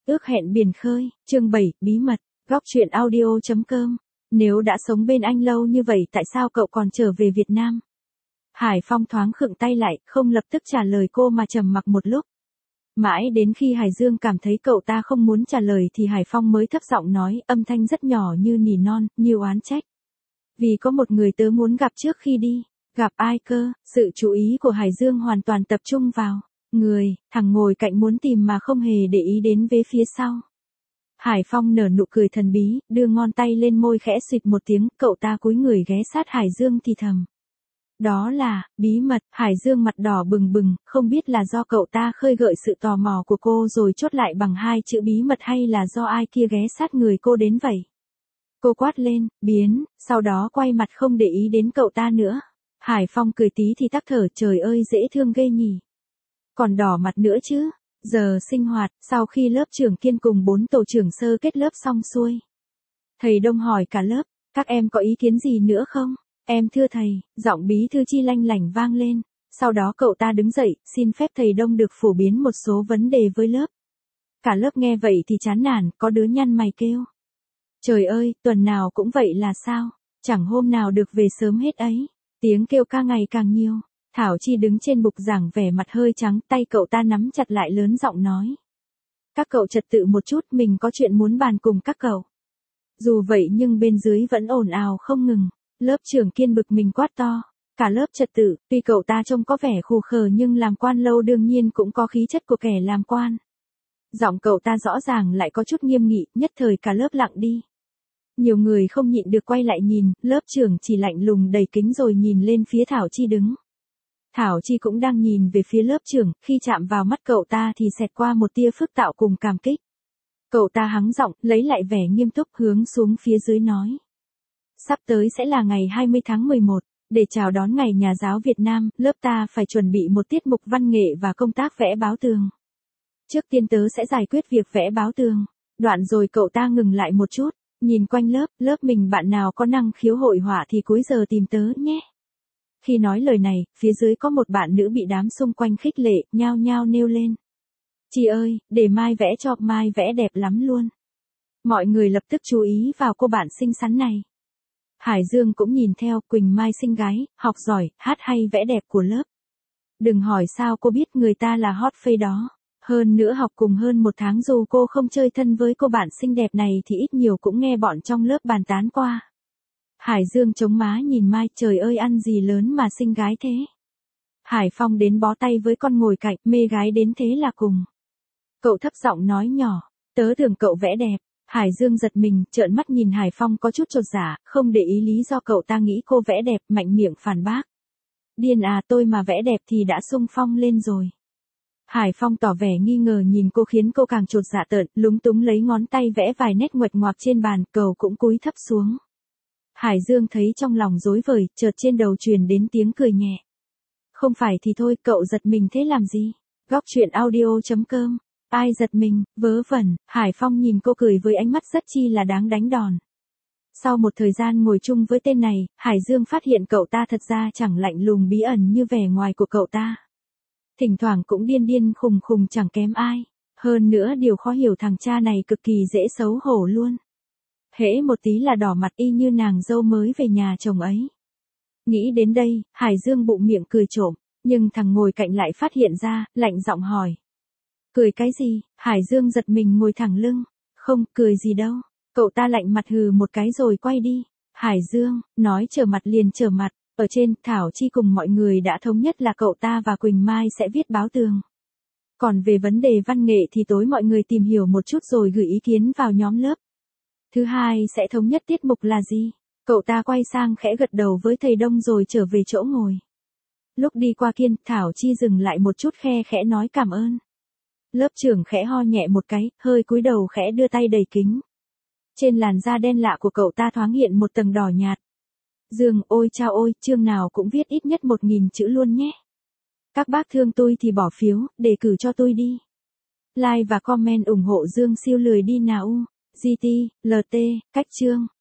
Ước hẹn biển khơi, chương 7, bí mật, góc truyện audio.com. Nếu đã sống bên anh lâu như vậy tại sao cậu còn trở về Việt Nam? Hải Phong thoáng khựng tay lại, không lập tức trả lời cô mà trầm mặc một lúc. Mãi đến khi Hải Dương cảm thấy cậu ta không muốn trả lời thì Hải Phong mới thấp giọng nói, âm thanh rất nhỏ như nỉ non, như oán trách. Vì có một người tớ muốn gặp trước khi đi. Gặp ai cơ? Sự chú ý của Hải Dương hoàn toàn tập trung vào người, thằng ngồi cạnh muốn tìm mà không hề để ý đến vế phía sau. Hải Phong nở nụ cười thần bí, đưa ngón tay lên môi khẽ xịt một tiếng, cậu ta cúi người ghé sát Hải Dương thì thầm. Đó là, bí mật. Hải Dương mặt đỏ bừng bừng, không biết là do cậu ta khơi gợi sự tò mò của cô rồi chốt lại bằng hai chữ bí mật hay là do ai kia ghé sát người cô đến vậy. Cô quát lên, biến, sau đó quay mặt không để ý đến cậu ta nữa. Hải Phong cười tí thì tắc thở, trời ơi dễ thương ghê nhỉ. Còn đỏ mặt nữa chứ. Giờ sinh hoạt, sau khi lớp trưởng Kiên cùng 4 tổ trưởng sơ kết lớp xong xuôi. Thầy Đông hỏi cả lớp, các em có ý kiến gì nữa không? Em thưa thầy, giọng bí thư Chi lanh lảnh vang lên. Sau đó cậu ta đứng dậy, xin phép thầy Đông được phổ biến một số vấn đề với lớp. Cả lớp nghe vậy thì chán nản, có đứa nhăn mày kêu. Trời ơi, tuần nào cũng vậy là sao? Chẳng hôm nào được về sớm hết ấy. Tiếng kêu ca ngày càng nhiều. Thảo Chi đứng trên bục giảng vẻ mặt hơi trắng, tay cậu ta nắm chặt lại lớn giọng nói. Các cậu trật tự một chút, mình có chuyện muốn bàn cùng các cậu. Dù vậy nhưng bên dưới vẫn ồn ào không ngừng. Lớp trưởng Kiên bực mình quát to. Cả lớp trật tự, tuy cậu ta trông có vẻ khù khờ nhưng làm quan lâu đương nhiên cũng có khí chất của kẻ làm quan. Giọng cậu ta rõ ràng lại có chút nghiêm nghị, nhất thời cả lớp lặng đi. Nhiều người không nhịn được quay lại nhìn, lớp trưởng chỉ lạnh lùng đầy kính rồi nhìn lên phía Thảo Chi đứng. Thảo Chi cũng đang nhìn về phía lớp trưởng, khi chạm vào mắt cậu ta thì xẹt qua một tia phức tạo cùng cảm kích. Cậu ta hắng giọng, lấy lại vẻ nghiêm túc hướng xuống phía dưới nói. Sắp tới sẽ là ngày 20 tháng 11, để chào đón ngày Nhà giáo Việt Nam, lớp ta phải chuẩn bị một tiết mục văn nghệ và công tác vẽ báo tường. Trước tiên tớ sẽ giải quyết việc vẽ báo tường. Đoạn rồi cậu ta ngừng lại một chút, nhìn quanh lớp mình bạn nào có năng khiếu hội họa thì cuối giờ tìm tớ nhé. Khi nói lời này, phía dưới có một bạn nữ bị đám xung quanh khích lệ, nhao nhao nêu lên. Chị ơi, để Mai vẽ cho, Mai vẽ đẹp lắm luôn. Mọi người lập tức chú ý vào cô bạn xinh xắn này. Hải Dương cũng nhìn theo, Quỳnh Mai xinh gái, học giỏi, hát hay vẽ đẹp của lớp. Đừng hỏi sao cô biết người ta là hot face đó. Hơn nữa học cùng hơn một tháng dù cô không chơi thân với cô bạn xinh đẹp này thì ít nhiều cũng nghe bọn trong lớp bàn tán qua. Hải Dương chống má nhìn Mai, trời ơi ăn gì lớn mà xinh gái thế. Hải Phong đến bó tay với con ngồi cạnh, mê gái đến thế là cùng. Cậu thấp giọng nói nhỏ, tớ tưởng cậu vẽ đẹp. Hải Dương giật mình, trợn mắt nhìn Hải Phong có chút chột dạ, không để ý lý do cậu ta nghĩ cô vẽ đẹp, mạnh miệng phản bác. Điên à, tôi mà vẽ đẹp thì đã xung phong lên rồi. Hải Phong tỏ vẻ nghi ngờ nhìn cô khiến cô càng chột dạ tợn, lúng túng lấy ngón tay vẽ vài nét nguệch ngoạc trên bàn, cậu cũng cúi thấp xuống. Hải Dương thấy trong lòng rối bời, chợt trên đầu truyền đến tiếng cười nhẹ. Không phải thì thôi, cậu giật mình thế làm gì? Góc truyện audio.com. Ai giật mình, vớ vẩn. Hải Phong nhìn cô cười với ánh mắt rất chi là đáng đánh đòn. Sau một thời gian ngồi chung với tên này, Hải Dương phát hiện cậu ta thật ra chẳng lạnh lùng bí ẩn như vẻ ngoài của cậu ta. Thỉnh thoảng cũng điên điên khùng khùng chẳng kém ai. Hơn nữa điều khó hiểu thằng cha này cực kỳ dễ xấu hổ luôn. Hễ một tí là đỏ mặt y như nàng dâu mới về nhà chồng ấy. Nghĩ đến đây, Hải Dương bụng miệng cười trộm, nhưng thằng ngồi cạnh lại phát hiện ra, lạnh giọng hỏi. Cười cái gì? Hải Dương giật mình ngồi thẳng lưng. Không, cười gì đâu. Cậu ta lạnh mặt hừ một cái rồi quay đi. Hải Dương, nói trở mặt liền trở mặt. Ở trên, Thảo Chi cùng mọi người đã thống nhất là cậu ta và Quỳnh Mai sẽ viết báo tường. Còn về vấn đề văn nghệ thì tối mọi người tìm hiểu một chút rồi gửi ý kiến vào nhóm lớp. Thứ hai sẽ thống nhất tiết mục là gì? Cậu ta quay sang khẽ gật đầu với thầy Đông rồi trở về chỗ ngồi. Lúc đi qua Kiên, Thảo Chi dừng lại một chút khe khẽ nói cảm ơn. Lớp trưởng khẽ ho nhẹ một cái, hơi cúi đầu khẽ đưa tay đầy kính. Trên làn da đen lạ của cậu ta thoáng hiện một tầng đỏ nhạt. Dương, ôi chao ôi, chương nào cũng viết ít nhất 1000 chữ luôn nhé. Các bác thương tôi thì bỏ phiếu, đề cử cho tôi đi. Like và comment ủng hộ Dương siêu lười đi nào. GT, LT, cách chương.